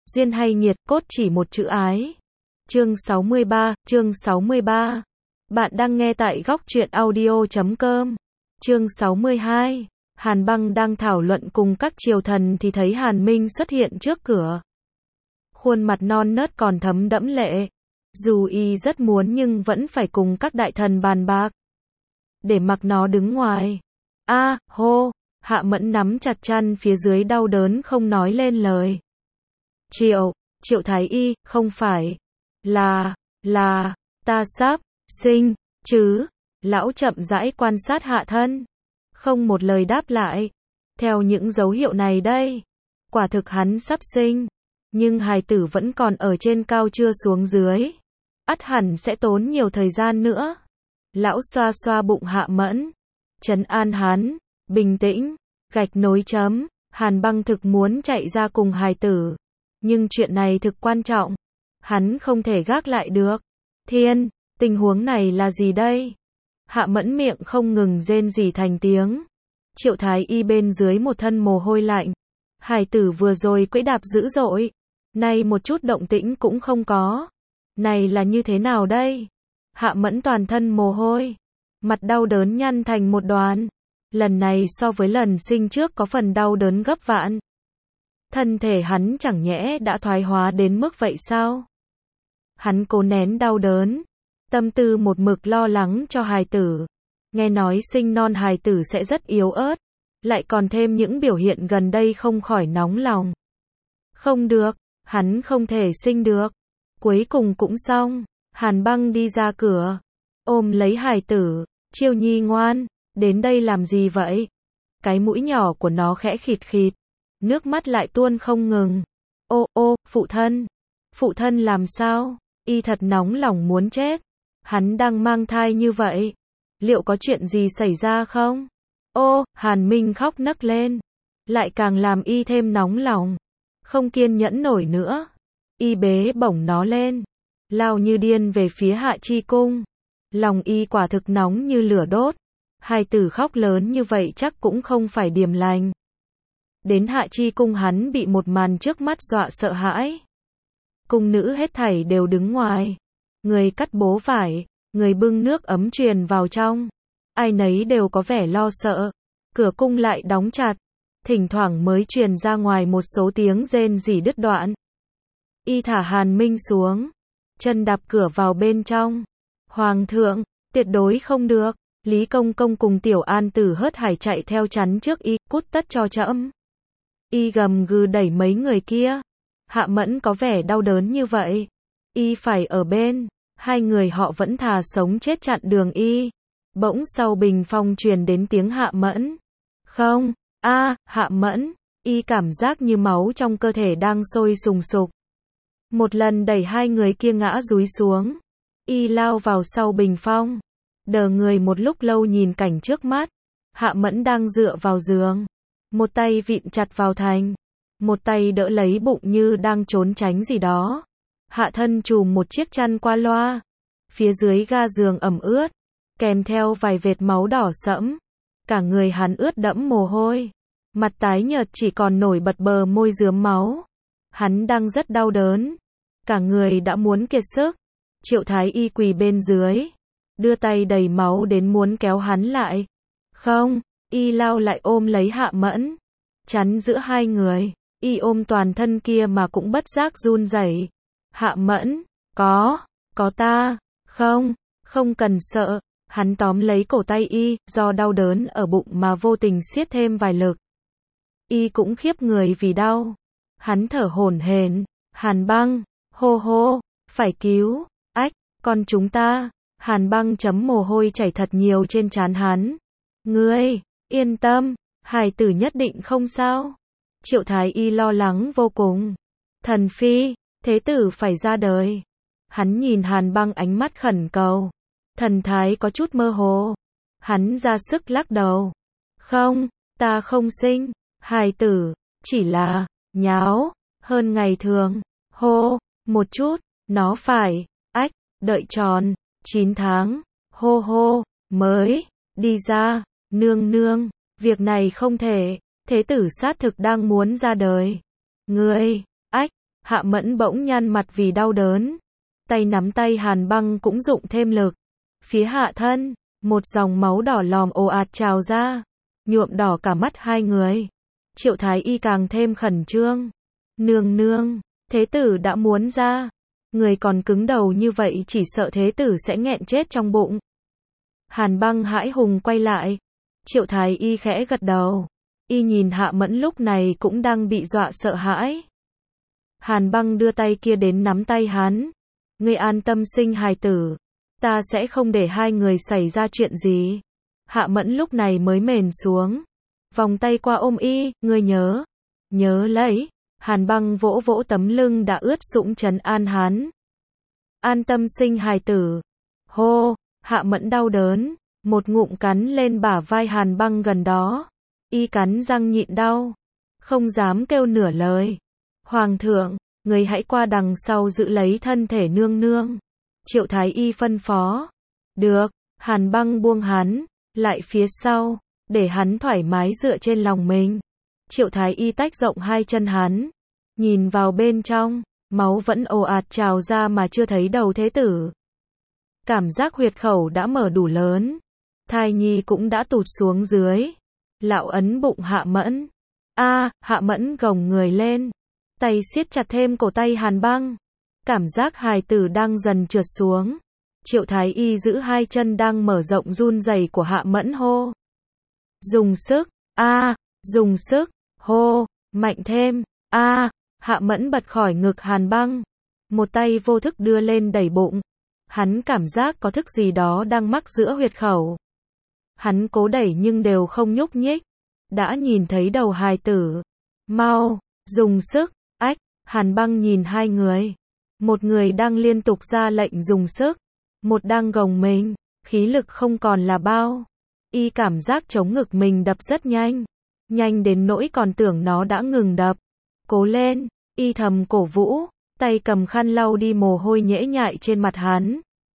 Duyên hay nghiệt, cốt chỉ một chữ ái. Chương 63. Bạn đang nghe tại góc truyện audio.com. Chương 62. Hàn Băng đang thảo luận cùng các triều thần thì thấy Hàn Minh xuất hiện trước cửa. Khuôn mặt non nớt còn thấm đẫm lệ. Dù y rất muốn nhưng vẫn phải cùng các đại thần bàn bạc. Để mặc nó đứng ngoài. Hô, Hạ Mẫn nắm chặt chăn phía dưới đau đớn không nói lên lời. Triệu Thái Y, không phải là ta sắp sinh chứ? Lão chậm rãi quan sát hạ thân, không một lời đáp lại. Theo những dấu hiệu này đây, quả thực hắn sắp sinh, nhưng hài tử vẫn còn ở trên cao chưa xuống dưới, ắt hẳn sẽ tốn nhiều thời gian nữa. Lão xoa xoa bụng Hạ Mẫn, trấn an hắn, bình tĩnh, gạch nối chấm. Hàn Băng thực muốn chạy ra cùng hài tử, nhưng chuyện này thực quan trọng, hắn không thể gác lại được. Tình huống này là gì đây? Hạ Mẫn miệng không ngừng rên rỉ thành tiếng. Triệu Thái Y bên dưới một thân mồ hôi lạnh. Hài tử vừa rồi quẫy đạp dữ dội, nay một chút động tĩnh cũng không có. Này là như thế nào đây? Hạ Mẫn toàn thân mồ hôi, mặt đau đớn nhăn thành một đoàn. Lần này so với lần sinh trước có phần đau đớn gấp vạn. Thân thể hắn chẳng nhẽ đã thoái hóa đến mức vậy sao? Hắn cố nén đau đớn, tâm tư một mực lo lắng cho hài tử. Nghe nói sinh non hài tử sẽ rất yếu ớt, lại còn thêm những biểu hiện gần đây không khỏi nóng lòng. Không được, hắn không thể sinh được. Cuối cùng cũng xong, Hàn Băng đi ra cửa, ôm lấy hài tử. Chiêu Nhi ngoan, đến đây làm gì vậy? Cái mũi nhỏ của nó khẽ khịt khịt, nước mắt lại tuôn không ngừng. Phụ thân làm sao? Y thật nóng lòng muốn chết. Hắn đang mang thai như vậy, liệu có chuyện gì xảy ra không? Hàn Minh khóc nấc lên, lại càng làm y thêm nóng lòng, không kiên nhẫn nổi nữa. Y bế bổng nó lên, lao như điên về phía Hạ Chi Cung. Lòng y quả thực nóng như lửa đốt. Hài tử khóc lớn như vậy chắc cũng không phải điềm lành. Đến Hạ Chi Cung hắn bị một màn trước mắt dọa sợ hãi. Cung nữ hết thảy đều đứng ngoài. Người cắt bố vải, người bưng nước ấm truyền vào trong. Ai nấy đều có vẻ lo sợ. Cửa cung lại đóng chặt. Thỉnh thoảng mới truyền ra ngoài một số tiếng rên rỉ đứt đoạn. Y thả Hàn Minh xuống, chân đạp cửa vào bên trong. Hoàng thượng, tuyệt đối không được. Lý Công Công cùng Tiểu An Tử hớt hải chạy theo chắn trước y, cút tất cho trẫm. Y gầm gừ đẩy mấy người kia. Hạ Mẫn có vẻ đau đớn như vậy, y phải ở bên. Hai người họ vẫn thà sống chết chặn đường y. Bỗng sau bình phong truyền đến tiếng Hạ Mẫn. Không, Hạ Mẫn. Y cảm giác như máu trong cơ thể đang sôi sùng sục. Một lần đẩy hai người kia ngã dúi xuống. Y lao vào sau bình phong, đờ người một lúc lâu nhìn cảnh trước mắt. Hạ Mẫn đang dựa vào giường, một tay vịn chặt vào thành, một tay đỡ lấy bụng như đang trốn tránh gì đó. Hạ thân trùm một chiếc chăn qua loa, phía dưới ga giường ẩm ướt, kèm theo vài vệt máu đỏ sẫm. Cả người hắn ướt đẫm mồ hôi, mặt tái nhợt chỉ còn nổi bật bờ môi rướm máu. Hắn đang rất đau đớn, cả người đã muốn kiệt sức. Triệu Thái Y quỳ bên dưới, đưa tay đầy máu đến muốn kéo hắn lại. Không, y lao lại ôm lấy Hạ Mẫn, chắn giữa hai người. Y ôm toàn thân kia mà cũng bất giác run rẩy. Hạ Mẫn, có ta, không cần sợ. Hắn tóm lấy cổ tay y, do đau đớn ở bụng mà vô tình siết thêm vài lực. Y cũng khiếp người vì đau. Hắn thở hổn hển. Hàn Băng, hô, phải cứu. Con chúng ta. Hàn Băng chấm mồ hôi chảy thật nhiều trên trán hắn. Ngươi, yên tâm, hài tử nhất định không sao. Triệu Thái Y lo lắng vô cùng. Thần phi, thế tử phải ra đời. Hắn nhìn Hàn Băng ánh mắt khẩn cầu. Thần thái có chút mơ hồ. Hắn ra sức lắc đầu. Không, ta không sinh. Hài tử, chỉ là nháo hơn ngày thường. Một chút, nó phải đợi tròn 9 tháng, mới đi ra. Nương, việc này không thể. Thế tử sát thực đang muốn ra đời. Ngươi, Hạ Mẫn bỗng nhăn mặt vì đau đớn. Tay nắm tay Hàn Băng cũng dụng thêm lực. Phía hạ thân, một dòng máu đỏ lòm ồ ạt trào ra, nhuộm đỏ cả mắt hai người. Triệu Thái Y càng thêm khẩn trương. Nương nương, thế tử đã muốn ra. Người còn cứng đầu như vậy chỉ sợ thế tử sẽ nghẹn chết trong bụng. Hàn Băng hãi hùng quay lại. Triệu Thái Y khẽ gật đầu. Y nhìn Hạ Mẫn lúc này cũng đang bị dọa sợ hãi. Hàn Băng đưa tay kia đến nắm tay hắn. Ngươi an tâm sinh hài tử. Ta sẽ không để hai người xảy ra chuyện gì. Hạ Mẫn lúc này mới mềm xuống. Vòng tay qua ôm y, ngươi nhớ. Nhớ lấy. Hàn Băng vỗ vỗ tấm lưng đã ướt sũng trấn an hắn. An tâm sinh hài tử. Hô, Hạ Mẫn đau đớn. Một ngụm cắn lên bả vai Hàn Băng gần đó. Y cắn răng nhịn đau. Không dám kêu nửa lời. Hoàng thượng, người hãy qua đằng sau giữ lấy thân thể nương nương. Triệu Thái Y phân phó. Được, Hàn Băng buông hắn, lại phía sau, để hắn thoải mái dựa trên lòng mình. Triệu Thái Y tách rộng hai chân hắn, nhìn vào bên trong, máu vẫn ồ ạt trào ra mà chưa thấy đầu thế tử. Cảm giác huyệt khẩu đã mở đủ lớn, thai nhi cũng đã tụt xuống dưới. Lão ấn bụng Hạ Mẫn. Hạ Mẫn gồng người lên, tay siết chặt thêm cổ tay Hàn Băng. Cảm giác hài tử đang dần trượt xuống. Triệu Thái Y giữ hai chân đang mở rộng run rẩy của Hạ Mẫn hô. Dùng sức, dùng sức, hô, mạnh thêm, Hạ Mẫn bật khỏi ngực Hàn Băng. Một tay vô thức đưa lên đẩy bụng. Hắn cảm giác có thức gì đó đang mắc giữa huyệt khẩu. Hắn cố đẩy nhưng đều không nhúc nhích. Đã nhìn thấy đầu hài tử. Mau, dùng sức, Hàn Băng nhìn hai người. Một người đang liên tục ra lệnh dùng sức. Một đang gồng mình, khí lực không còn là bao. Y cảm giác chống ngực mình đập rất nhanh. Nhanh đến nỗi còn tưởng nó đã ngừng đập. Cố lên, Y thầm cổ vũ, tay cầm khăn lau đi mồ hôi nhễ nhại trên mặt hắn.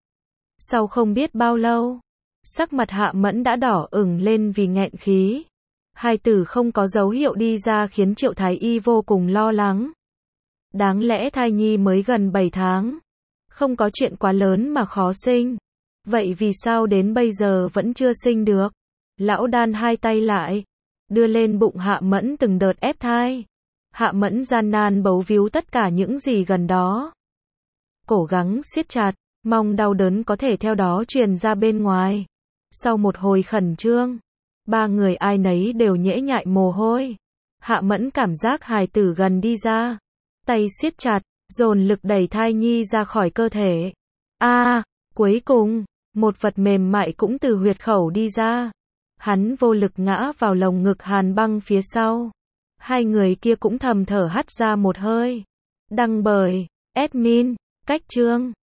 Sau không biết bao lâu, sắc mặt Hạ Mẫn đã đỏ ửng lên vì nghẹn khí. Hài tử không có dấu hiệu đi ra khiến Triệu Thái Y vô cùng lo lắng. Đáng lẽ thai nhi mới gần 7 tháng. Không có chuyện quá lớn mà khó sinh. Vậy vì sao đến bây giờ vẫn chưa sinh được? Lão đan hai tay lại, đưa lên bụng Hạ Mẫn từng đợt ép thai. Hạ Mẫn gian nan bấu víu tất cả những gì gần đó. Cố gắng siết chặt, mong đau đớn có thể theo đó truyền ra bên ngoài. Sau một hồi khẩn trương, ba người ai nấy đều nhễ nhại mồ hôi. Hạ Mẫn cảm giác hài tử gần đi ra. Tay siết chặt, dồn lực đẩy thai nhi ra khỏi cơ thể. Cuối cùng, một vật mềm mại cũng từ huyệt khẩu đi ra. Hắn vô lực ngã vào lồng ngực Hàn Băng phía sau. Hai người kia cũng thầm thở hắt ra một hơi. Đăng bởi admin, Cách Chương.